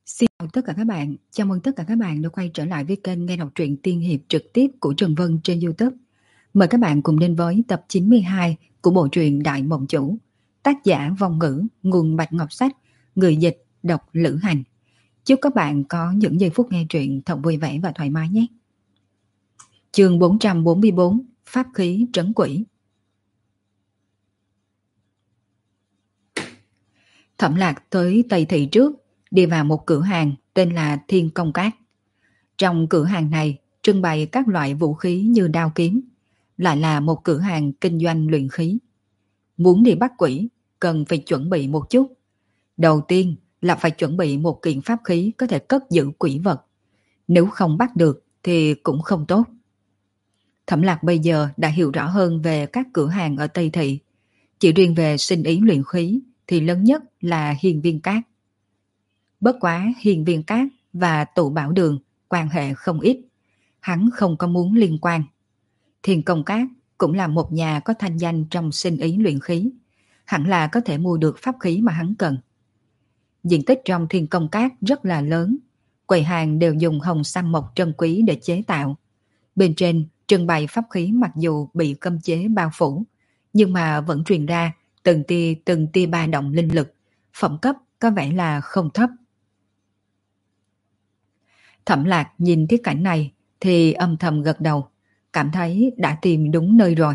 Xin chào tất cả các bạn, chào mừng tất cả các bạn đã quay trở lại với kênh nghe đọc truyện tiên hiệp trực tiếp của Trần Vân trên YouTube. Mời các bạn cùng đến với tập 92 của bộ truyện Đại Mộng Chủ, tác giả Vong Ngữ, nguồn Bạch Ngọc Sách, người dịch đọc Lữ Hành. Chúc các bạn có những giây phút nghe truyện thật vui vẻ và thoải mái nhé. Chương 444, Pháp khí trấn quỷ. Thẩm Lạc tới Tây Thị trước, đi vào một cửa hàng tên là Thiên Công Cát. Trong cửa hàng này trưng bày các loại vũ khí như đao kiếm, lại là một cửa hàng kinh doanh luyện khí. Muốn đi bắt quỷ, cần phải chuẩn bị một chút. Đầu tiên là phải chuẩn bị một kiện pháp khí có thể cất giữ quỷ vật. Nếu không bắt được thì cũng không tốt. Thẩm Lạc bây giờ đã hiểu rõ hơn về các cửa hàng ở Tây Thị. Chỉ riêng về sinh ý luyện khí thì lớn nhất là Hiên Viên Cát. Bất quá Hiên Viên Cát và Tụ Bảo Đường quan hệ không ít, hắn không có muốn liên quan. Thiên Công Cát cũng là một nhà có thanh danh trong sinh ý luyện khí, hẳn là có thể mua được pháp khí mà hắn cần. Diện tích trong Thiên Công Cát rất là lớn, quầy hàng đều dùng hồng sam mộc trân quý để chế tạo. Bên trên trưng bày pháp khí mặc dù bị cấm chế bao phủ, nhưng mà vẫn truyền ra từng tia ba động linh lực, phẩm cấp có vẻ là không thấp. Thẩm Lạc nhìn thấy cảnh này thì âm thầm gật đầu, cảm thấy đã tìm đúng nơi rồi.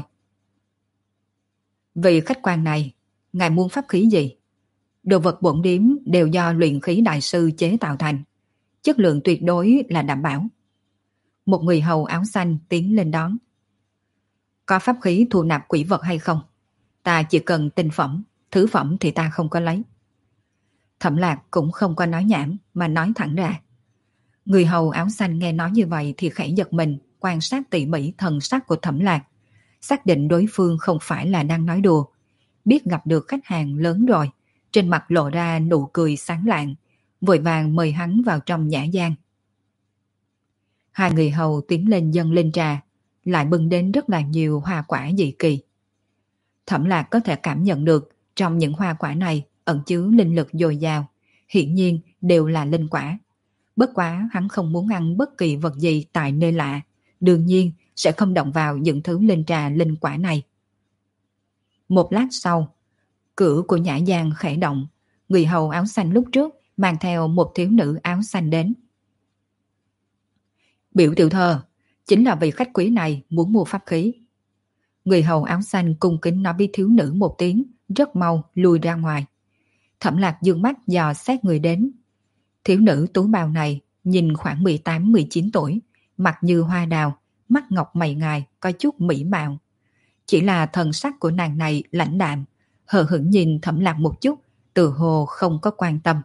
Vị khách quan này, ngài muốn pháp khí gì? Đồ vật bổn điếm đều do luyện khí đại sư chế tạo thành, chất lượng tuyệt đối là đảm bảo. Một người hầu áo xanh tiến lên đón. Có pháp khí thu nạp quỷ vật hay không? Ta chỉ cần tinh phẩm, thứ phẩm thì ta không có lấy. Thẩm Lạc cũng không có nói nhảm mà nói thẳng ra. Người hầu áo xanh nghe nói như vậy thì khẽ giật mình, quan sát tỉ mỉ thần sắc của Thẩm Lạc, xác định đối phương không phải là đang nói đùa. Biết gặp được khách hàng lớn rồi, trên mặt lộ ra nụ cười sáng lạng, vội vàng mời hắn vào trong nhã gian. Hai người hầu tiến lên dâng lên trà, lại bưng đến rất là nhiều hoa quả dị kỳ. Thẩm Lạc có thể cảm nhận được trong những hoa quả này ẩn chứa linh lực dồi dào, hiển nhiên đều là linh quả. Bất quá hắn không muốn ăn bất kỳ vật gì tại nơi lạ, đương nhiên sẽ không động vào những thứ linh trà linh quả này. Một lát sau, cửa của nhã gian khẽ động, người hầu áo xanh lúc trước mang theo một thiếu nữ áo xanh đến. Biểu tiểu thơ, chính là vị khách quý này muốn mua pháp khí. Người hầu áo xanh cung kính nói với thiếu nữ một tiếng, rất mau lùi ra ngoài. Thẩm Lạc dương mắt dò xét người đến. Thiếu nữ tú bào này nhìn khoảng 18-19 tuổi, mặt như hoa đào, mắt ngọc mày ngài, có chút mỹ mạo. Chỉ là thần sắc của nàng này lãnh đạm, hờ hững nhìn Thẩm Lạc một chút, từ hồ không có quan tâm.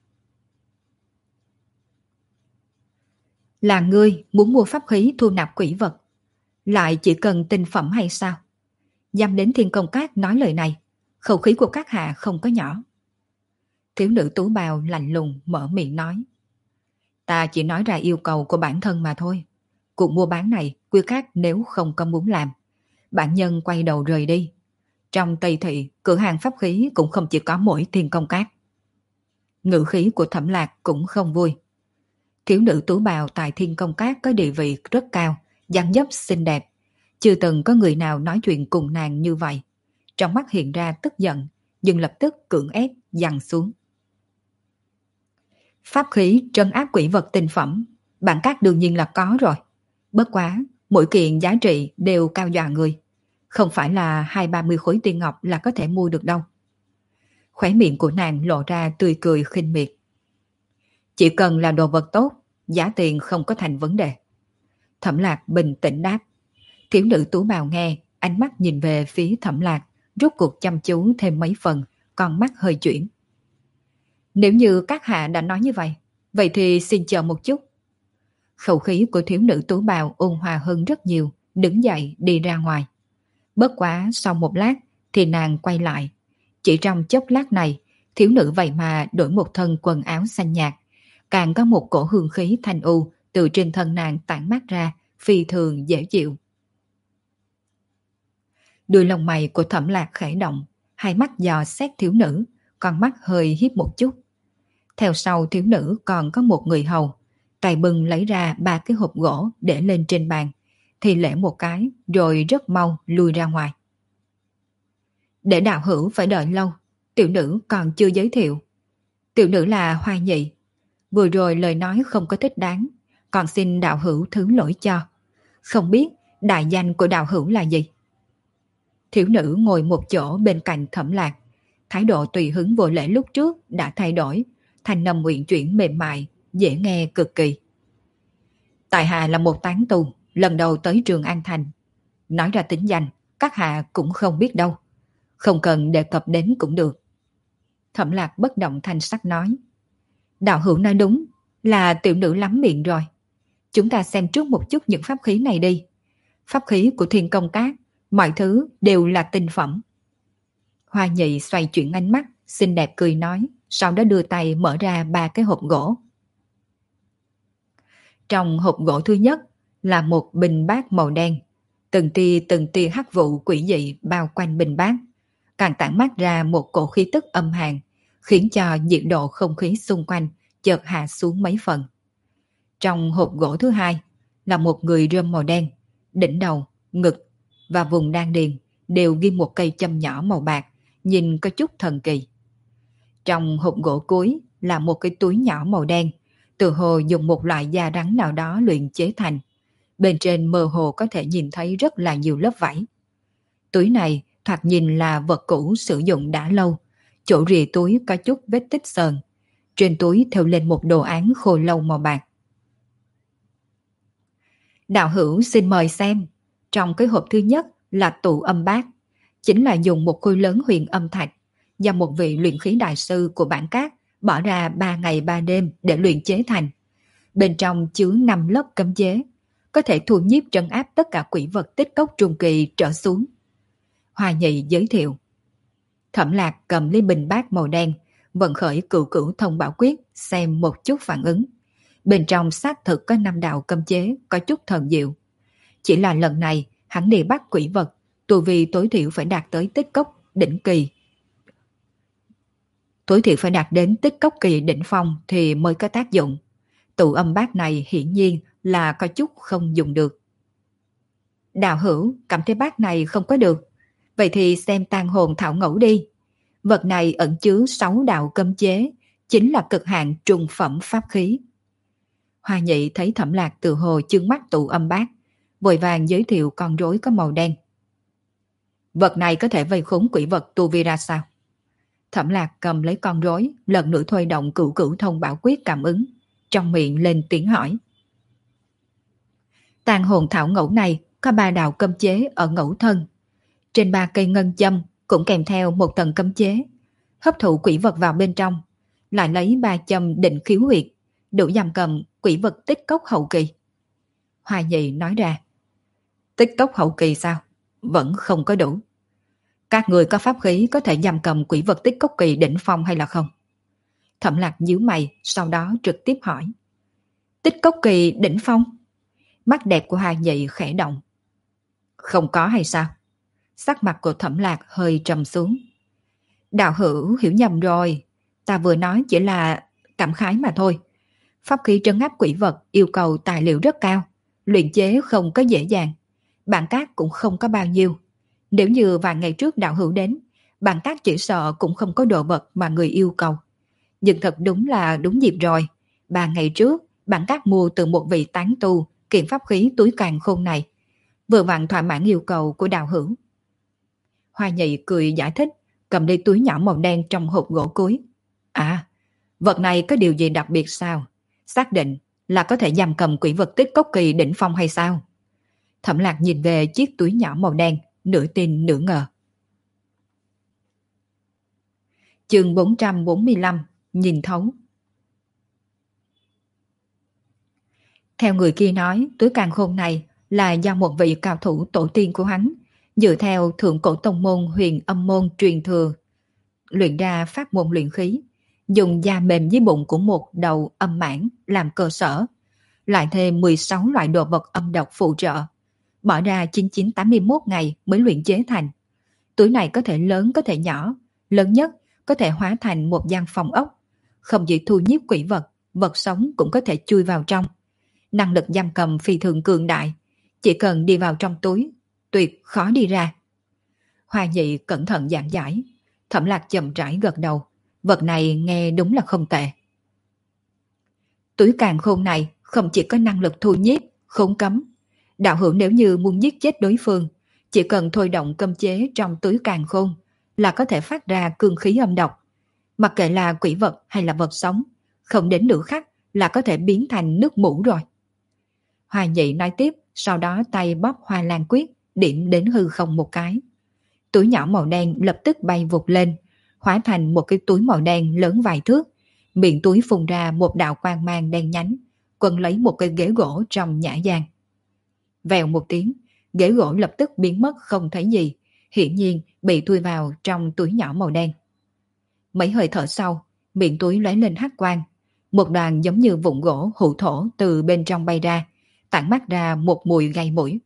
Là ngươi muốn mua pháp khí thu nạp quỷ vật, lại chỉ cần tinh phẩm hay sao? Dám đến Thiên Công Cát nói lời này, khẩu khí của các hạ không có nhỏ. Thiếu nữ tú bào lạnh lùng mở miệng nói. Ta chỉ nói ra yêu cầu của bản thân mà thôi. Cuộc mua bán này quy khác nếu không có muốn làm. Bản nhân quay đầu rời đi. Trong Tây Thị, cửa hàng pháp khí cũng không chỉ có mỗi Thiên Công Cát. Ngữ khí của Thẩm Lạc cũng không vui. Thiếu nữ tú bào tại Thiên Công Cát có địa vị rất cao, dáng dấp xinh đẹp. Chưa từng có người nào nói chuyện cùng nàng như vậy. Trong mắt hiện ra tức giận, nhưng lập tức cưỡng ép giằng xuống. Pháp khí trấn áp quỷ vật tinh phẩm, bản các đương nhiên là có rồi. Bất quá, mỗi kiện giá trị đều cao dọa người. Không phải là 20-30 khối tiên ngọc là có thể mua được đâu. Khóe miệng của nàng lộ ra tươi cười khinh miệt. Chỉ cần là đồ vật tốt, giá tiền không có thành vấn đề. Thẩm Lạc bình tĩnh đáp. Thiếu nữ tú bào nghe, ánh mắt nhìn về phía Thẩm Lạc, rút cuộc chăm chú thêm mấy phần, con mắt hơi chuyển. Nếu như các hạ đã nói như vậy, vậy thì xin chờ một chút. Khẩu khí của thiếu nữ tú bào ôn hòa hơn rất nhiều, đứng dậy đi ra ngoài. Bất quá sau một lát thì nàng quay lại. Chỉ trong chốc lát này, thiếu nữ vậy mà đổi một thân quần áo xanh nhạt, càng có một cổ hương khí thanh u từ trên thân nàng tản mát ra, phi thường dễ chịu. Đuôi lông mày của Thẩm Lạc khẽ động, hai mắt dò xét thiếu nữ, con mắt hơi hiếp một chút. Theo sau thiếu nữ còn có một người hầu, tay bưng lấy ra 3 cái hộp gỗ để lên trên bàn, thì lễ một cái rồi rất mau lui ra ngoài. Để đạo hữu phải đợi lâu, tiểu nữ còn chưa giới thiệu. Tiểu nữ là Hoa Nhị, vừa rồi lời nói không có thích đáng, còn xin đạo hữu thứ lỗi cho. Không biết đại danh của đạo hữu là gì? Thiếu nữ ngồi một chỗ bên cạnh Thẩm Lạc, thái độ tùy hứng vô lễ lúc trước đã thay đổi, thành âm uyển chuyển mềm mại, dễ nghe cực kỳ. Tại hạ là một tán tu, lần đầu tới Trường An Thành. Nói ra tính danh, các hạ cũng không biết đâu. Không cần đề cập đến cũng được. Thẩm Lạc bất động thanh sắc nói. Đạo hữu nói đúng, là tiểu nữ lắm miệng rồi. Chúng ta xem trước một chút những pháp khí này đi. Pháp khí của Thiên Công Các, mọi thứ đều là tinh phẩm. Hoa Nhị xoay chuyển ánh mắt, xinh đẹp cười nói, sau đó đưa tay mở ra 3 cái hộp gỗ. Trong hộp gỗ thứ nhất là một bình bát màu đen, từng tia hắc vụ quỷ dị bao quanh bình bát, càng tản mát ra một cổ khí tức âm hàn, khiến cho nhiệt độ không khí xung quanh chợt hạ xuống mấy phần. Trong hộp gỗ thứ hai là một người rơm màu đen, đỉnh đầu, ngực và vùng đan điền đều ghi một cây châm nhỏ màu bạc, nhìn có chút thần kỳ. Trong hộp gỗ cuối là một cái túi nhỏ màu đen, tự hồ dùng một loại da rắn nào đó luyện chế thành. Bên trên mơ hồ có thể nhìn thấy rất là nhiều lớp vảy. Túi này thoạt nhìn là vật cũ sử dụng đã lâu, chỗ rìa túi có chút vết tích sờn. Trên túi thêu lên một đồ án khô lâu màu bạc. Đạo hữu xin mời xem, trong cái hộp thứ nhất là tụ âm bát, chính là dùng một khối lớn huyền âm thạch do một vị luyện khí đại sư của bản các bỏ ra 3 ngày 3 đêm để luyện chế thành. Bên trong chứa 5 lớp cấm chế, có thể thu nhiếp trấn áp tất cả quỷ vật tích cốc trung kỳ trở xuống. Hoa Nhị giới thiệu. Thẩm Lạc cầm lấy bình bát màu đen, vận khởi cửu cửu thông bảo quyết xem một chút phản ứng. Bên trong xác thực có 5 đạo cấm chế có chút thần diệu. Chỉ là lần này hắn đi bắt quỷ vật, tu vi tối thiểu phải đạt tới tích cốc đỉnh kỳ. Tối thiểu phải đạt đến tích cốc kỳ đỉnh phong thì mới có tác dụng. Tụ âm bát này hiển nhiên là có chút không dùng được. Đạo hữu cảm thấy bát này không có được, vậy thì xem tàn hồn thảo ngẫu đi. Vật này ẩn chứa 6 đạo cấm chế, chính là cực hạn trùng phẩm pháp khí. Hoa Nhị thấy Thẩm Lạc tự hồ chưng mắt tụ âm bát, vội vàng giới thiệu con rối có màu đen. Vật này có thể vây khốn quỷ vật tu vi ra sao? Thẩm Lạc cầm lấy con rối, lần nữa thôi động cửu cửu thông bảo quyết cảm ứng, trong miệng lên tiếng hỏi. Tàn hồn thảo ngẫu này có 3 đạo cấm chế ở ngẫu thân. Trên 3 cây ngân châm cũng kèm theo một tầng cấm chế, hấp thụ quỷ vật vào bên trong, lại lấy 3 châm định khiếu huyệt, đủ giam cầm quỷ vật tích cốc hậu kỳ. Hoa Nhị nói ra. Tích cốc hậu kỳ sao? Vẫn không có đủ. Các người có pháp khí có thể giam cầm quỷ vật tích cốc kỳ đỉnh phong hay là không? Thẩm Lạc nhíu mày, sau đó trực tiếp hỏi. Tích cốc kỳ đỉnh phong? Mắt đẹp của Hoa Nhị khẽ động. Không có hay sao? Sắc mặt của Thẩm Lạc hơi trầm xuống. Đạo hữu hiểu nhầm rồi, ta vừa nói chỉ là cảm khái mà thôi. Pháp khí trấn áp quỷ vật yêu cầu tài liệu rất cao, luyện chế không có dễ dàng. Bản các cũng không có bao nhiêu. Nếu như vài ngày trước đạo hữu đến, bản các chỉ sợ cũng không có đồ vật mà người yêu cầu. Nhưng thật đúng là đúng dịp rồi. 3 ngày trước, bản các mua từ một vị tán tu kiện pháp khí túi càn khôn này, vừa vặn thỏa mãn yêu cầu của đạo hữu. Hoa Nhị cười giải thích, cầm đi túi nhỏ màu đen trong hộp gỗ cuối. À, vật này có điều gì đặc biệt sao? Xác định là có thể giam cầm quỷ vật tích cốc kỳ đỉnh phong hay sao? Thẩm Lạc nhìn về chiếc túi nhỏ màu đen, nửa tin nửa ngờ. Chương 445, nhìn thấu. Theo người kia nói, túi càn khôn này là do một vị cao thủ tổ tiên của hắn, dựa theo thượng cổ tông môn Huyền Âm môn truyền thừa, luyện ra pháp môn luyện khí, dùng da mềm dưới bụng của một đầu âm mãng làm cơ sở, lại thêm 16 loại đồ vật âm độc phụ trợ, bỏ ra 9981 ngày mới luyện chế thành. Túi này có thể lớn có thể nhỏ, lớn nhất có thể hóa thành một gian phòng ốc, không chỉ thu nhiếp quỷ vật, vật sống cũng có thể chui vào trong. Năng lực giam cầm phi thường cường đại, chỉ cần đi vào trong túi, tuyệt khó đi ra. Hoa Nhị cẩn thận giảng giải, Thẩm Lạc chậm rãi gật đầu, vật này nghe đúng là không tệ. Túi càn khôn này không chỉ có năng lực thu nhiếp, khốn cấm. Đạo hữu nếu như muốn giết chết đối phương, chỉ cần thôi động cấm chế trong túi càn khôn là có thể phát ra cương khí âm độc. Mặc kệ là quỷ vật hay là vật sống, không đến nửa khắc là có thể biến thành nước mũ rồi. Hoa Nhị nói tiếp, sau đó tay bóp Hoa Lan Quyết, điểm đến hư không một cái. Túi nhỏ màu đen lập tức bay vụt lên, hóa thành một cái túi màu đen lớn vài thước. Miệng túi phun ra một đạo quang mang đen nhánh, quấn lấy một cái ghế gỗ trong nhã gian. Vèo một tiếng, ghế gỗ lập tức biến mất không thấy gì, hiển nhiên bị thui vào trong túi nhỏ màu đen. Mấy hơi thở sau, miệng túi lóe lên hắc quang, một đoàn giống như vụn gỗ hụ thổ từ bên trong bay ra, tản mát ra một mùi gây mũi.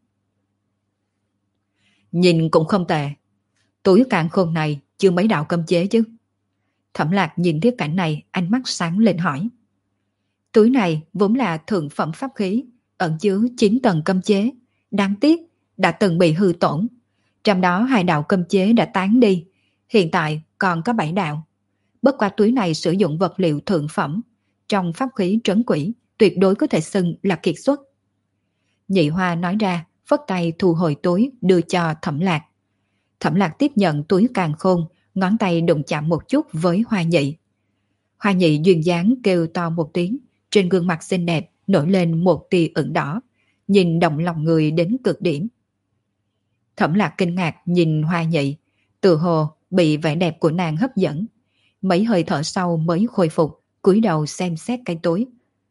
Nhìn cũng không tệ, túi càn khôn này chưa mấy đạo cấm chế chứ. Thẩm Lạc nhìn thấy cảnh này, ánh mắt sáng lên hỏi. Túi này vốn là thượng phẩm pháp khí, ẩn chứa 9 tầng cấm chế, đáng tiếc đã từng bị hư tổn. Trong đó 2 đạo cấm chế đã tán đi, hiện tại còn có 7 đạo. Bất qua túi này sử dụng vật liệu thượng phẩm, trong pháp khí trấn quỷ tuyệt đối có thể xưng là kiệt xuất. Nhị Hoa nói ra, phất tay thu hồi túi đưa cho Thẩm Lạc. Thẩm Lạc tiếp nhận túi càn khôn, ngón tay đụng chạm một chút với Hoa Nhị. Hoa Nhị duyên dáng kêu to một tiếng, trên gương mặt xinh đẹp nổi lên một tia ửng đỏ, nhìn động lòng người đến cực điểm. Thẩm Lạc kinh ngạc nhìn Hoa Nhị, tự hồ bị vẻ đẹp của nàng hấp dẫn. Mấy hơi thở sau mới khôi phục, cúi đầu xem xét cái túi.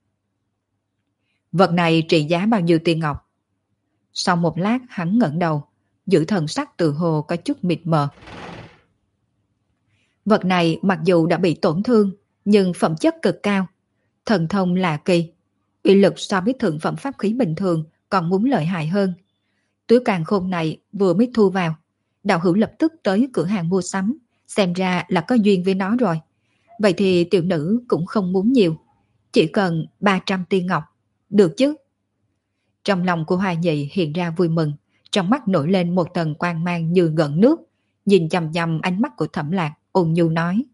Vật này trị giá bao nhiêu tiền ngọc? Sau một lát hắn ngẩng đầu, giữ thần sắc tự hồ có chút mịt mờ. Vật này mặc dù đã bị tổn thương, nhưng phẩm chất cực cao, thần thông lạ kỳ, uy lực so với thượng phẩm pháp khí bình thường còn muốn lợi hại hơn. Túi càn khôn này vừa mới thu vào, đạo hữu lập tức tới cửa hàng mua sắm, xem ra là có duyên với nó rồi. Vậy thì tiểu nữ cũng không muốn nhiều, chỉ cần 300 tiên ngọc, được chứ? Trong lòng của Hoa Nhị hiện ra vui mừng, trong mắt nổi lên một tầng quang mang như gợn nước, nhìn chằm chằm ánh mắt của Thẩm Lạc, ôn nhu nói.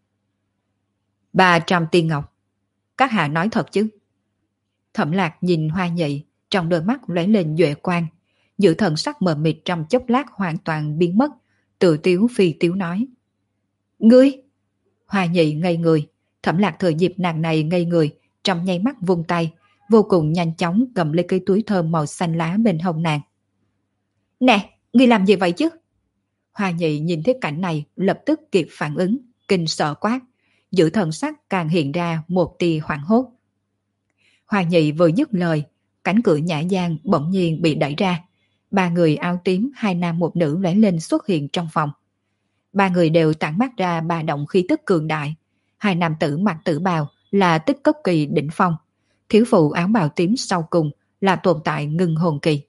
300 tiên ngọc, các hạ nói thật chứ? Thẩm Lạc nhìn Hoa Nhị, trong đôi mắt lóe lên duệ quang, giữ thần sắc mờ mịt trong chốc lát hoàn toàn biến mất, tự tiếu phi tiếu nói. Ngươi! Hoa Nhị ngây người, Thẩm Lạc thời dịp nàng này ngây người, trong nháy mắt vung tay, vô cùng nhanh chóng cầm lấy cái túi thơm màu xanh lá bên hông nàng. Nè, ngươi làm gì vậy chứ? Hoa Nhị nhìn thấy cảnh này lập tức kịp phản ứng, kinh sợ quát, giữ thần sắc càng hiện ra một tia hoảng hốt. Hoa Nhị vừa dứt lời, cánh cửa nhã gian bỗng nhiên bị đẩy ra. 3 người áo tím, 2 nam 1 nữ lóe lên xuất hiện trong phòng. 3 người đều tản mát ra 3 động khí tức cường đại. 2 nam tử mặc tử bào là tích cốc kỳ đỉnh phong. Thiếu phụ áo bào tím sau cùng là tồn tại ngưng hồn kỳ.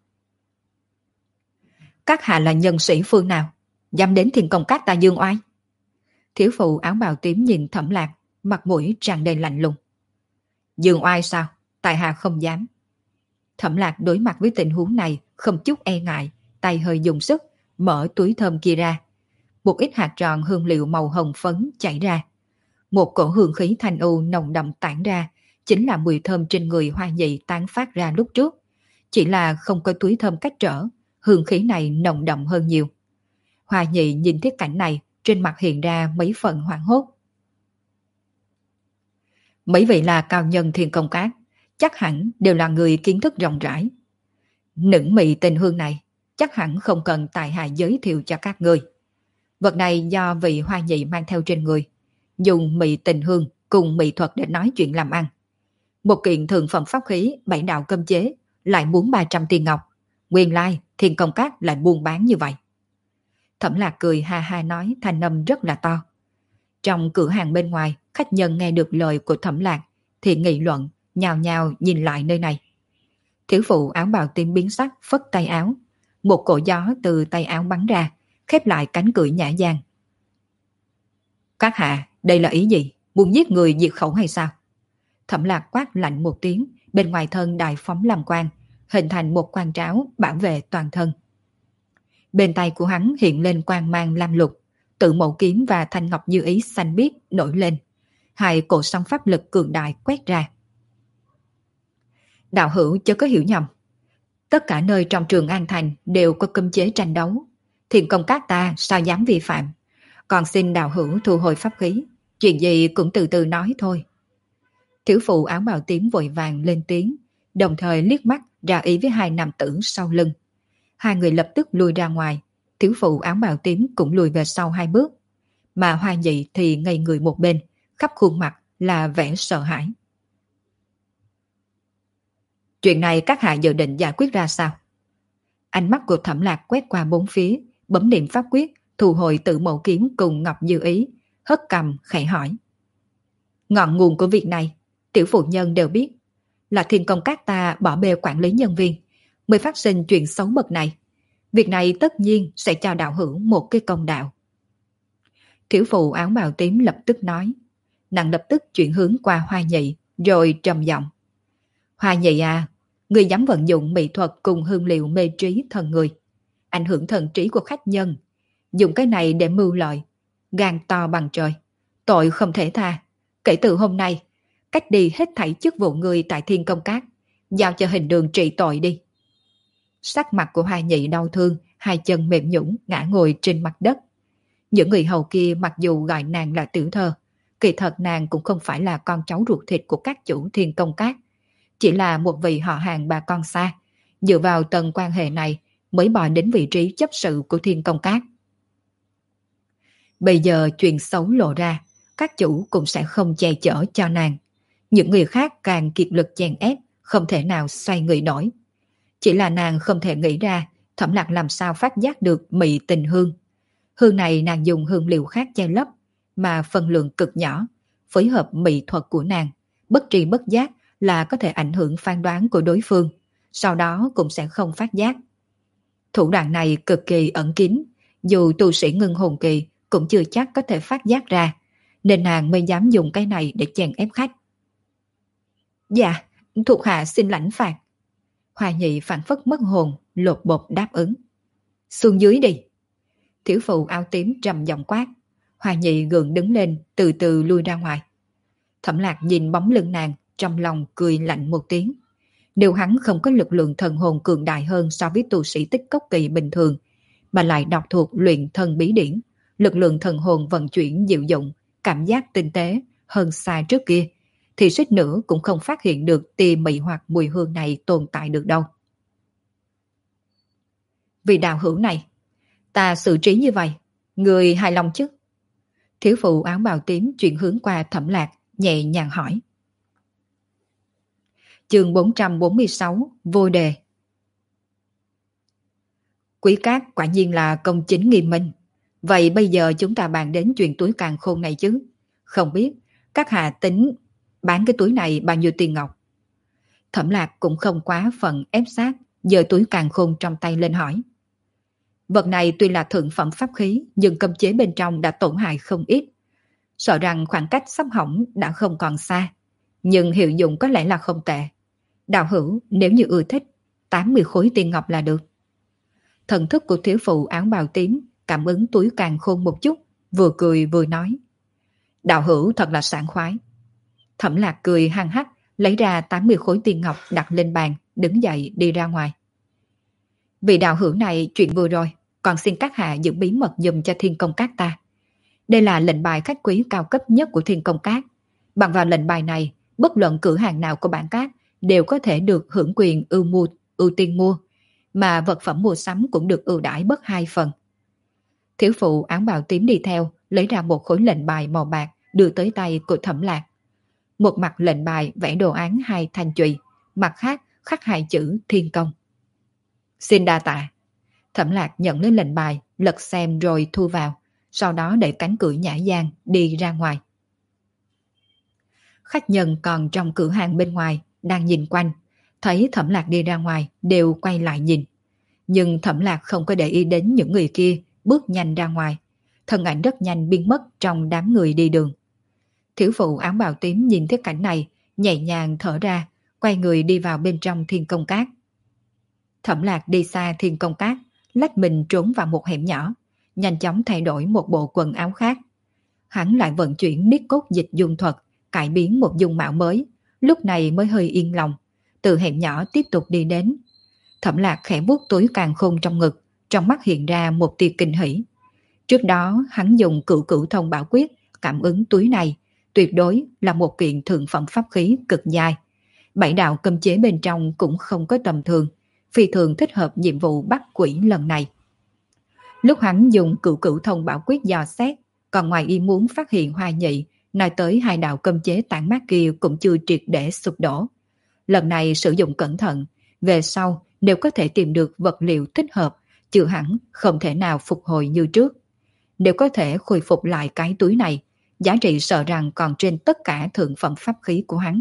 Các hạ là nhân sĩ phương nào? Dám đến Thiên Công Các ta dương oai? Thiếu phụ áo bào tím nhìn Thẩm Lạc, mặt mũi tràn đầy lạnh lùng. Dương oai sao? Tại hạ không dám. Thẩm Lạc đối mặt với tình huống này không chút e ngại, tay hơi dùng sức, mở túi thơm kia ra. Một ít hạt tròn hương liệu màu hồng phấn chảy ra. Một cổ hương khí thanh u nồng đậm tản ra, chính là mùi thơm trên người Hoa Nhị tán phát ra lúc trước. Chỉ là không có túi thơm cách trở, hương khí này nồng đậm hơn nhiều. Hoa Nhị nhìn thấy cảnh này, trên mặt hiện ra mấy phần hoảng hốt. Mấy vị là cao nhân Thiên Công Các, chắc hẳn đều là người kiến thức rộng rãi. Nữ mị tình hương này, chắc hẳn không cần tại hạ giới thiệu cho các người. Vật này do vị Hoa Nhị mang theo trên người, dùng mị tình hương cùng mỹ thuật để nói chuyện làm ăn. Một kiện thượng phẩm pháp khí 7 đạo cấm chế, lại muốn 300 tiền ngọc. Nguyên lai, Thiên Công Các lại buôn bán như vậy. Thẩm Lạc cười ha ha nói, thanh âm rất là to. Trong cửa hàng bên ngoài, khách nhân nghe được lời của Thẩm Lạc thì nghị luận, nhào nhào nhìn lại nơi này. Thiếu phụ áo bào tím biến sắc phất tay áo, một cổ gió từ tay áo bắn ra, khép lại cánh cửa nhã gian. Các hạ, đây là ý gì? Muốn giết người diệt khẩu hay sao? Thẩm Lạc quát lạnh một tiếng, bên ngoài thân đại phóng làm quang, hình thành một quang tráo bảo vệ toàn thân. Bên tay của hắn hiện lên quang mang lam lục, tự mẫu kiếm và thanh ngọc như ý xanh biếc nổi lên. Hai cổ song pháp lực cường đại quét ra. Đạo hữu chớ có hiểu nhầm. Tất cả nơi trong Trường An Thành đều có cấm chế tranh đấu. Thiền công các ta sao dám vi phạm. Còn xin đạo hữu thu hồi pháp khí. Chuyện gì cũng từ từ nói thôi. Thiếu phụ áo bào tím vội vàng lên tiếng, đồng thời liếc mắt ra ý với hai nam tử sau lưng. Hai người lập tức lùi ra ngoài. Thiếu phụ áo bào tím cũng lùi về sau hai bước. Mà Hoa Nhị thì ngây người một bên, khắp khuôn mặt là vẻ sợ hãi. Chuyện này các hạ dự định giải quyết ra sao? Ánh mắt của Thẩm Lạc quét qua bốn phía, bấm niệm pháp quyết, thu hồi tự mẫu kiếm cùng Ngọc Như Ý, hất cằm khẽ hỏi. Ngọn nguồn của việc này, tiểu phụ nhân đều biết, là Thiên Công các ta bỏ bê quản lý nhân viên, mới phát sinh chuyện xấu bậc này. Việc này tất nhiên sẽ cho đạo hữu một cái công đạo. Thiếu phụ áo bào tím lập tức nói. Nàng lập tức chuyển hướng qua Hoa Nhị, rồi trầm giọng. Hoa Nhị à, người dám vận dụng mỹ thuật cùng hương liệu mê trí thần người, ảnh hưởng thần trí của khách nhân, dùng cái này để mưu lợi, gan to bằng trời, tội không thể tha. Kể từ hôm nay, cách đi hết thảy chức vụ người tại Thiên Công Các, giao cho hình đường trị tội đi. Sắc mặt của Hoa Nhị đau thương, hai chân mềm nhũn ngã ngồi trên mặt đất. Những người hầu kia mặc dù gọi nàng là tiểu thơ, kỳ thật nàng cũng không phải là con cháu ruột thịt của các chủ Thiên Công Các, chỉ là một vị họ hàng bà con xa, dựa vào tầng quan hệ này mới bò đến vị trí chấp sự của Thiên Công Các. Bây giờ chuyện xấu lộ ra, các chủ cũng sẽ không che chở cho nàng. Những người khác càng kiệt lực chèn ép, không thể nào xoay người nổi. Chỉ là nàng không thể nghĩ ra Thẩm Lạc làm sao phát giác được mị tình hương. Hương này nàng dùng hương liệu khác che lấp, mà phân lượng cực nhỏ, phối hợp mỹ thuật của nàng, bất tri bất giác là có thể ảnh hưởng phán đoán của đối phương, sau đó cũng sẽ không phát giác. Thủ đoạn này cực kỳ ẩn kín, dù tu sĩ ngưng hồn kỳ cũng chưa chắc có thể phát giác ra, nên nàng mới dám dùng cái này để chèn ép khách. Dạ, thuộc hạ xin lãnh phạt. Hoa Nhị phản phất mất hồn, lột bột đáp ứng. Xuống dưới đi. Thiếu phụ áo tím trầm giọng quát. Hoa Nhị gượng đứng lên, từ từ lui ra ngoài. Thẩm Lạc nhìn bóng lưng nàng, trong lòng cười lạnh một tiếng. Nếu hắn không có lực lượng thần hồn cường đại hơn so với tu sĩ tích cốc kỳ bình thường, mà lại đọc thuộc luyện thần bí điển, lực lượng thần hồn vận chuyển dịu dụng, cảm giác tinh tế hơn xa trước kia, thì suýt nữa cũng không phát hiện được tia mị hoặc mùi hương này tồn tại được đâu. Vì đạo hữu này, ta xử trí như vậy, người hài lòng chứ? Thiếu phụ áo bào tím chuyển hướng qua Thẩm Lạc, nhẹ nhàng hỏi. Chương 446, vô đề. Quý Cát quả nhiên là công chính nghiêm minh. Vậy bây giờ chúng ta bàn đến chuyện túi càn khôn này chứ. Không biết các hạ tính bán cái túi này bao nhiêu tiền ngọc? Thẩm Lạc cũng không quá phận ép sát, giơ túi càn khôn trong tay lên hỏi. Vật này tuy là thượng phẩm pháp khí, nhưng cấm chế bên trong đã tổn hại không ít. Sợ rằng khoảng cách sắp hỏng đã không còn xa, nhưng hiệu dụng có lẽ là không tệ. Đạo hữu nếu như ưa thích, 80 khối tiền ngọc là được. Thần thức của thiếu phụ áo bào tím cảm ứng túi càn khôn một chút, vừa cười vừa nói. Đạo hữu thật là sảng khoái. Thẩm Lạc cười hăng hắc, lấy ra 80 khối tiền ngọc đặt lên bàn, đứng dậy đi ra ngoài. Vị đạo hữu này chuyện vừa rồi, còn xin các hạ giữ bí mật giùm cho Thiên Công Các ta. Đây là lệnh bài khách quý cao cấp nhất của Thiên Công Các. Bằng vào lệnh bài này, bất luận cửa hàng nào của bản các đều có thể được hưởng quyền ưu tiên mua, mà vật phẩm mua sắm cũng được ưu đãi bớt 2 phần. Thiếu phụ áo bào tím đi theo, lấy ra một khối lệnh bài màu bạc đưa tới tay của Thẩm Lạc. Một mặt lệnh bài vẽ đồ án 2 thanh chùy, mặt khác khắc 2 chữ Thiên Công. Xin đa tạ. Thẩm Lạc nhận lấy lệnh bài, lật xem rồi thu vào, sau đó đẩy cánh cửa nhã gian đi ra ngoài. Khách nhân còn trong cửa hàng bên ngoài đang nhìn quanh, thấy Thẩm Lạc đi ra ngoài đều quay lại nhìn. Nhưng Thẩm Lạc không có để ý đến những người kia, bước nhanh ra ngoài. Thân ảnh rất nhanh biến mất trong đám người đi đường. Thiếu phụ áo bào tím nhìn thấy cảnh này, nhẹ nhàng thở ra, quay người đi vào bên trong Thiên Công Các. Thẩm Lạc đi xa Thiên Công Các, lách mình trốn vào một hẻm nhỏ, nhanh chóng thay đổi một bộ quần áo khác. Hắn lại vận chuyển niết cốt dịch dung thuật, cải biến một dung mạo mới, lúc này mới hơi yên lòng, từ hẻm nhỏ tiếp tục đi đến. Thẩm Lạc khẽ vuốt túi càn khôn trong ngực, trong mắt hiện ra một tia kinh hỉ. Trước đó hắn dùng cửu cửu thông bảo quyết cảm ứng túi này, tuyệt đối là một kiện thượng phẩm pháp khí cực dài. 7 đạo cấm chế bên trong cũng không có tầm thường, phi thường thích hợp nhiệm vụ bắt quỷ lần này. Lúc hắn dùng cửu cửu thông bảo quyết dò xét, còn ngoài ý muốn phát hiện Hoa Nhị, nói tới 2 đạo cấm chế tản mát kia cũng chưa triệt để sụp đổ. Lần này sử dụng cẩn thận, về sau nếu có thể tìm được vật liệu thích hợp, chưa hẳn không thể nào phục hồi như trước. Nếu có thể khôi phục lại cái túi này, giá trị sợ rằng còn trên tất cả thượng phẩm pháp khí của hắn.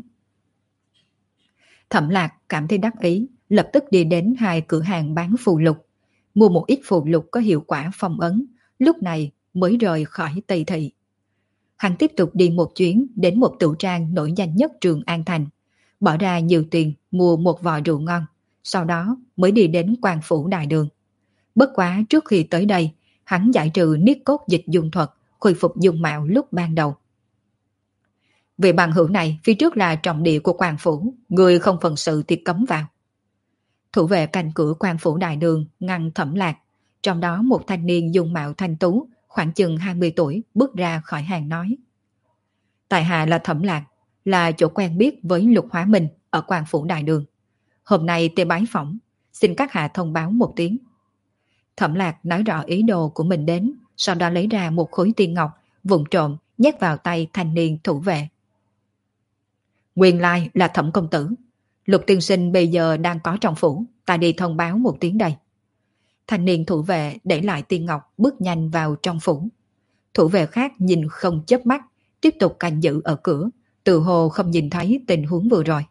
Thẩm Lạc cảm thấy đắc ý, lập tức đi đến 2 cửa hàng bán phù lục, mua một ít phù lục có hiệu quả phong ấn, lúc này mới rời khỏi Tây Thị. Hắn tiếp tục đi một chuyến đến một tửu trang nổi danh nhất Trường An Thành, bỏ ra nhiều tiền mua một vò rượu ngon, sau đó mới đi đến Quan Phủ Đại Đường. Bất quá trước khi tới đây, hắn giải trừ niết cốt dịch dung thuật, khôi phục dung mạo lúc ban đầu. Vị bằng hữu này phía trước là trọng địa của Quan Phủ, người không phận sự thì cấm vào. Thủ vệ canh cửa Quan Phủ Đại Đường ngăn Thẩm Lạc, trong đó một thanh niên dung mạo thanh tú, khoảng chừng 20 tuổi bước ra khỏi hàng nói. Tại hạ là Thẩm Lạc, là chỗ quen biết với Lục Hóa Minh ở Quan Phủ Đại Đường. Hôm nay tới bái phỏng, xin các hạ thông báo một tiếng. Thẩm Lạc nói rõ ý đồ của mình đến, sau đó lấy ra một khối tiên ngọc, vụng trộm nhét vào tay thanh niên thủ vệ. Nguyên lai là Thẩm công tử, Lục tiên sinh bây giờ đang có trong phủ, ta đi thông báo một tiếng đây. Thanh niên thủ vệ để lại tiên ngọc bước nhanh vào trong phủ. Thủ vệ khác nhìn không chớp mắt, tiếp tục canh giữ ở cửa, tự hồ không nhìn thấy tình huống vừa rồi.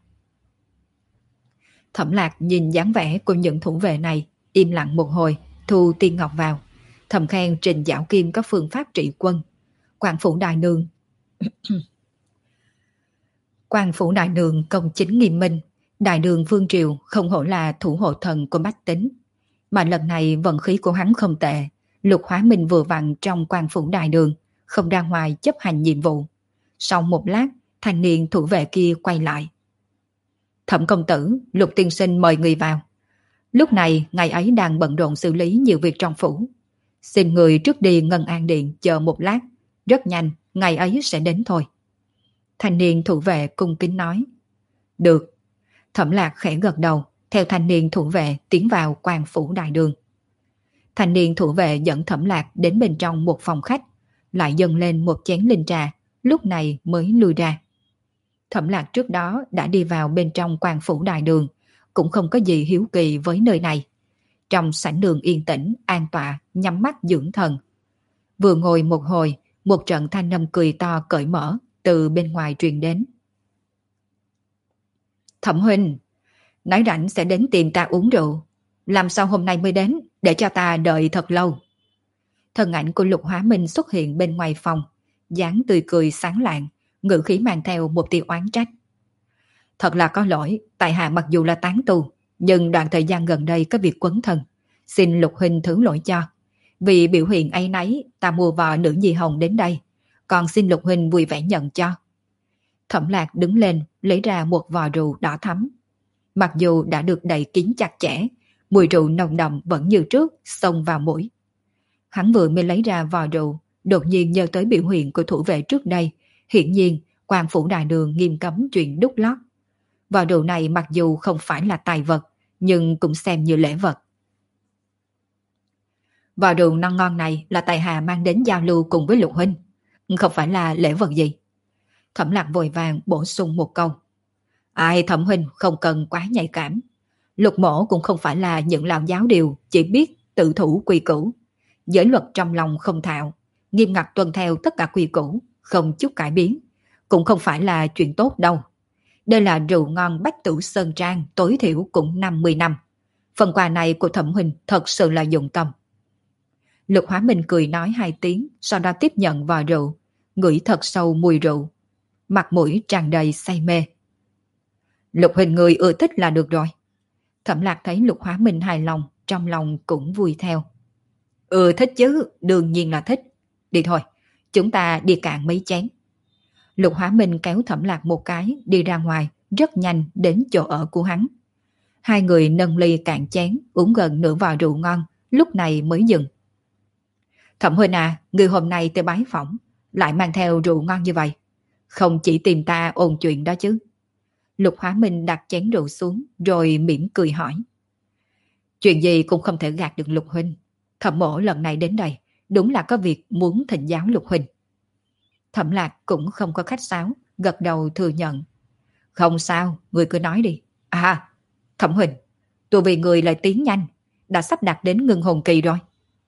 Thẩm Lạc nhìn dáng vẻ của những thủ vệ này, im lặng một hồi, thu tiên ngọc vào, thầm khen Trình Giảo Kim có phương pháp trị quân. Quan Phủ Đại Nương Quan Phủ Đại Nương công chính nghiêm minh, Đại Đường Vương Triều không hổ là thủ hộ thần của bách tính. Mà lần này vận khí của hắn không tệ, Lục Hóa Minh vừa vặn trong Quan Phủ Đại Đường, không ra ngoài chấp hành nhiệm vụ. Sau một lát, thanh niên thủ vệ kia quay lại. Thẩm công tử, Lục tiên sinh mời người vào. Lúc này, ngài ấy đang bận rộn xử lý nhiều việc trong phủ. Xin người trước đi Ngân An Điện chờ một lát, rất nhanh, ngài ấy sẽ đến thôi. Thanh niên thủ vệ cung kính nói. Được. Thẩm Lạc khẽ gật đầu, theo thanh niên thủ vệ tiến vào Quan Phủ Đại Đường. Thanh niên thủ vệ dẫn Thẩm Lạc đến bên trong một phòng khách, lại dâng lên một chén linh trà, lúc này mới lui ra. Thẩm Lạc trước đó đã đi vào bên trong Quan Phủ Đại Đường, cũng không có gì hiếu kỳ với nơi này. Trong sảnh đường yên tĩnh, an tọa, nhắm mắt dưỡng thần. Vừa ngồi một hồi, một trận thanh âm cười to cởi mở từ bên ngoài truyền đến. Thẩm huynh, nói rảnh sẽ đến tìm ta uống rượu. Làm sao hôm nay mới đến, để cho ta đợi thật lâu. Thân ảnh của Lục Hóa Minh xuất hiện bên ngoài phòng, dáng tươi cười sáng lạng, ngữ khí mang theo một tia oán trách. Thật là có lỗi, tại hạ mặc dù là tán tu, nhưng đoạn thời gian gần đây có việc quấn thân. Xin Lục huynh thứ lỗi cho. Vì biểu hiện ấy nấy, ta mua vò nữ nhi hồng đến đây, còn xin Lục huynh vui vẻ nhận cho. Thẩm Lạc đứng lên, lấy ra một vò rượu đỏ thắm. Mặc dù đã được đậy kín chặt chẽ, mùi rượu nồng đậm vẫn như trước, xông vào mũi. Hắn vừa mới lấy ra vò rượu, đột nhiên nhớ tới biểu hiện của thủ vệ trước đây. Hiển nhiên, Quan Phủ Đại Đường nghiêm cấm chuyện đút lót. Vò rượu này mặc dù không phải là tài vật, nhưng cũng xem như lễ vật. Vò rượu ngon ngon này là tại hạ mang đến giao lưu cùng với Lục huynh, không phải là lễ vật gì. Thẩm Lạc vội vàng bổ sung một câu. Ai Thẩm huynh không cần quá nhạy cảm. Lục mổ cũng không phải là những lão giáo điều chỉ biết tự thủ quy củ. Giới luật trong lòng không thạo, nghiêm ngặt tuân theo tất cả quy củ, không chút cải biến. Cũng không phải là chuyện tốt đâu. Đây là rượu ngon Bách Tử Sơn Trang, tối thiểu cũng 50 năm. Phần quà này của Thẩm huynh thật sự là dụng tâm. Lục Hóa Minh cười nói 2 tiếng, sau đó tiếp nhận vò rượu, ngửi thật sâu mùi rượu, mặt mũi tràn đầy say mê. Lục huynh người ưa thích là được rồi. Thẩm Lạc thấy Lục Hóa Minh hài lòng, trong lòng cũng vui theo. Thích chứ, đương nhiên là thích. Đi thôi, chúng ta đi cạn mấy chén. Lục Hóa Minh kéo Thẩm Lạc một cái, đi ra ngoài, rất nhanh đến chỗ ở của hắn. Hai người nâng ly cạn chén, uống gần nửa vò rượu ngon, lúc này mới dừng. Thẩm huynh à, người hôm nay tới bái phỏng, lại mang theo rượu ngon như vậy. Không chỉ tìm ta ôn chuyện đó chứ. Lục Hóa Minh đặt chén rượu xuống, rồi mỉm cười hỏi. Chuyện gì cũng không thể gạt được Lục huynh. Thẩm mỗ lần này đến đây, đúng là có việc muốn thỉnh giáo Lục huynh. Thẩm Lạc cũng không có khách sáo, gật đầu thừa nhận. Không sao, người cứ nói đi. À, Thẩm huynh, tôi vì người lại tiến nhanh, đã sắp đặt đến ngưng hồn kỳ rồi.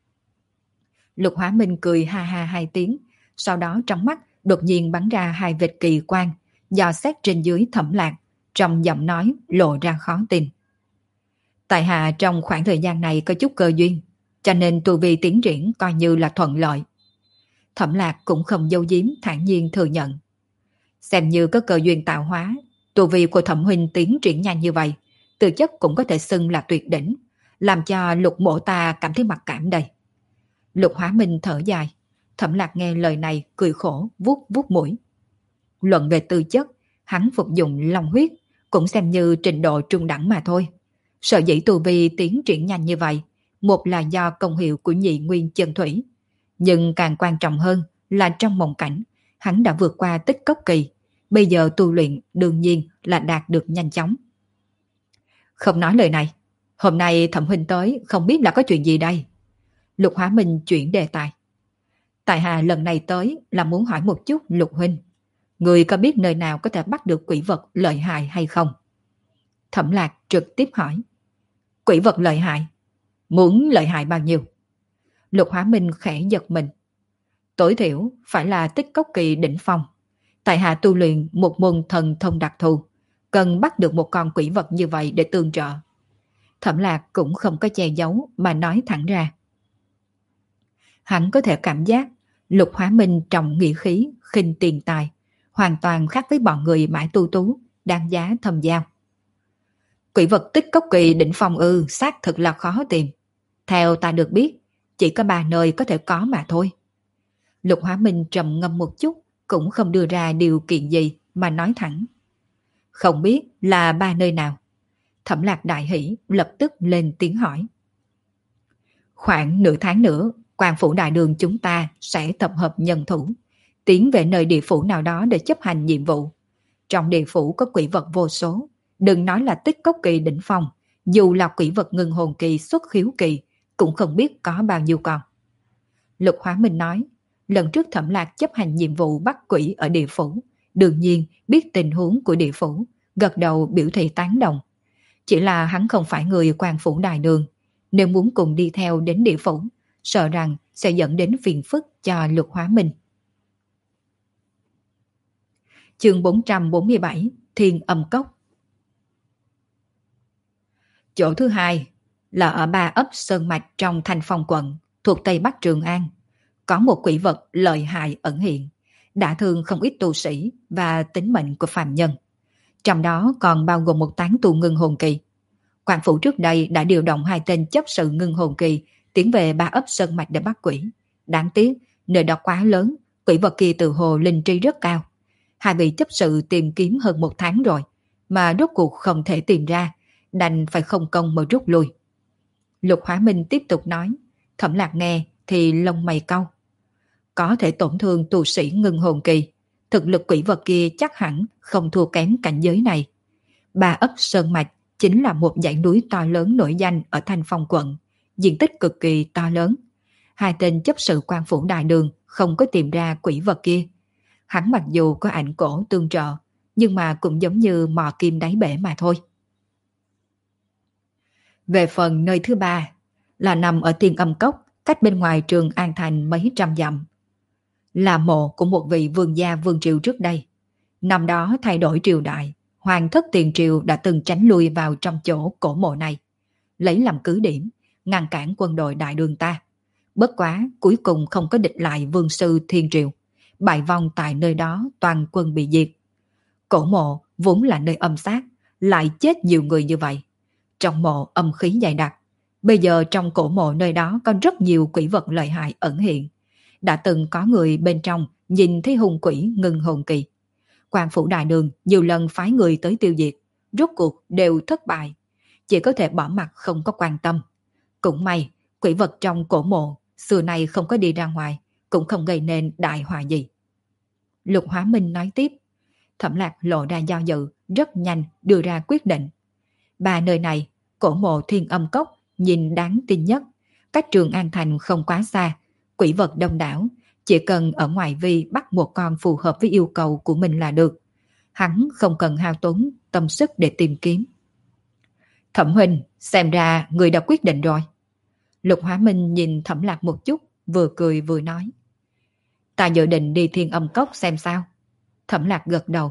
Lục Hóa Minh cười ha ha hai tiếng, sau đó trong mắt đột nhiên bắn ra hai vệt kỳ quang, dò xét trên dưới Thẩm Lạc, trong giọng nói lộ ra khó tin. Tại hạ trong khoảng thời gian này có chút cơ duyên, cho nên tu vi tiến triển coi như là thuận lợi. Thẩm Lạc cũng không giấu giếm, thản nhiên thừa nhận. Xem như có cơ duyên tạo hóa, tu vi của Thẩm huynh tiến triển nhanh như vậy, tư chất cũng có thể xưng là tuyệt đỉnh, làm cho Lục mộ ta cảm thấy mặc cảm đây. Lục Hóa Minh thở dài, Thẩm Lạc nghe lời này cười khổ, vuốt vuốt mũi. Luận về tư chất, hắn phục dụng long huyết, cũng xem như trình độ trung đẳng mà thôi. Sở dĩ tu vi tiến triển nhanh như vậy, một là do công hiệu của nhị nguyên chân thủy, nhưng càng quan trọng hơn là trong mộng cảnh, hắn đã vượt qua tích cốc kỳ, bây giờ tu luyện đương nhiên là đạt được nhanh chóng. Không nói lời này, hôm nay Thẩm huynh tới không biết là có chuyện gì đây. Lục Hóa Minh chuyển đề tài. Tại hạ lần này tới là muốn hỏi một chút Lục huynh, người có biết nơi nào có thể bắt được quỷ vật lợi hại hay không? Thẩm Lạc trực tiếp hỏi. Quỷ vật lợi hại? Muốn lợi hại bao nhiêu? Lục Hóa Minh khẽ giật mình. Tối thiểu phải là tích cốc kỳ đỉnh phong. Tại hạ tu luyện một môn thần thông đặc thù, cần bắt được một con quỷ vật như vậy để tương trợ. Thẩm Lạc cũng không có che giấu mà nói thẳng ra. Hắn có thể cảm giác Lục Hóa Minh trọng nghĩa khí, khinh tiền tài, hoàn toàn khác với bọn người mãi tu tú, đáng giá thâm giao. Quỷ vật tích cốc kỳ đỉnh phong xác thực là khó tìm. Theo ta được biết, chỉ có 3 nơi có thể có mà thôi. Lục Hóa Minh trầm ngâm một chút, cũng không đưa ra điều kiện gì mà nói thẳng. Không biết là 3 nơi nào. Thẩm Lạc đại hỉ lập tức lên tiếng hỏi. Khoảng nửa tháng nữa, quan phủ đại đường chúng ta sẽ tập hợp nhân thủ, tiến về nơi địa phủ nào đó để chấp hành nhiệm vụ. Trong địa phủ có quỷ vật vô số, đừng nói là tích cốc kỳ đỉnh phong, dù là quỷ vật ngưng hồn kỳ xuất khiếu kỳ, cũng không biết có bao nhiêu con. Lục Hóa Minh nói, lần trước Thẩm Lạc chấp hành nhiệm vụ bắt quỷ ở địa phủ, đương nhiên biết tình huống của địa phủ, gật đầu biểu thị tán đồng. Chỉ là hắn không phải người quan phủ đại đường, nếu muốn cùng đi theo đến địa phủ, sợ rằng sẽ dẫn đến phiền phức cho Lục Hóa Minh. Chương 447, Thiên Âm Cốc. Chỗ thứ hai là ở 3 ấp Sơn Mạch trong Thanh Phong quận, thuộc Tây Bắc Trường An. Có một quỷ vật lợi hại ẩn hiện, đã thương không ít tu sĩ và tính mệnh của phàm nhân. Trong đó còn bao gồm một tán tu ngưng hồn kỳ. Quan phủ trước đây đã điều động 2 tên chấp sự ngưng hồn kỳ tiến về 3 ấp Sơn Mạch để bắt quỷ. Đáng tiếc, nơi đó quá lớn, quỷ vật kia từ hồ linh trí rất cao. 2 vị chấp sự tìm kiếm hơn 1 tháng rồi, mà rốt cuộc không thể tìm ra, đành phải không công mà rút lui. Lục Hóa Minh tiếp tục nói, Thẩm Lạc nghe thì lông mày cau. Có thể tổn thương tu sĩ ngưng hồn kỳ, thực lực quỷ vật kia chắc hẳn không thua kém cảnh giới này. 3 ấp Sơn Mạch chính là một dãy núi to lớn nổi danh ở Thanh Phong quận, diện tích cực kỳ to lớn. 2 tên chấp sự quan phủ đại đường không có tìm ra quỷ vật kia. Hắn mặc dù có ảnh cổ tương trợ, nhưng mà cũng giống như mò kim đáy bể mà thôi. Về phần nơi thứ 3, là nằm ở Thiên Âm Cốc, cách bên ngoài Trường An Thành mấy trăm dặm. Là mộ của một vị vương gia vương triều trước đây. Năm đó thay đổi triều đại, Hoàng thất Tiền Triều đã từng tránh lui vào trong chỗ cổ mộ này, lấy làm cứ điểm, ngăn cản quân đội đại đường ta. Bất quá cuối cùng không có địch lại vương sư Thiên Triều, bại vong tại nơi đó toàn quân bị diệt. Cổ mộ vốn là nơi âm sát, lại chết nhiều người như vậy. Trong mộ âm khí dày đặc, bây giờ trong cổ mộ nơi đó có rất nhiều quỷ vật lợi hại ẩn hiện. Đã từng có người bên trong nhìn thấy hung quỷ ngưng hồn kỳ. Quan phủ đại đường nhiều lần phái người tới tiêu diệt, rốt cuộc đều thất bại. Chỉ có thể bỏ mặt không có quan tâm. Cũng may, quỷ vật trong cổ mộ xưa nay không có đi ra ngoài, cũng không gây nên đại họa gì. Lục Hóa Minh nói tiếp. Thẩm Lạc lộ ra do dự, rất nhanh đưa ra quyết định. Ba nơi này, cổ mộ Thiên Âm Cốc nhìn đáng tin nhất, cách Trường An Thành không quá xa, quỷ vật đông đảo, chỉ cần ở ngoài vi bắt một con phù hợp với yêu cầu của mình là được. Hắn không cần hao tốn tâm sức để tìm kiếm. Thẩm huynh, xem ra người đã quyết định rồi. Lục Hóa Minh nhìn Thẩm Lạc một chút, vừa cười vừa nói. Ta dự định đi Thiên Âm Cốc xem sao. Thẩm Lạc gật đầu.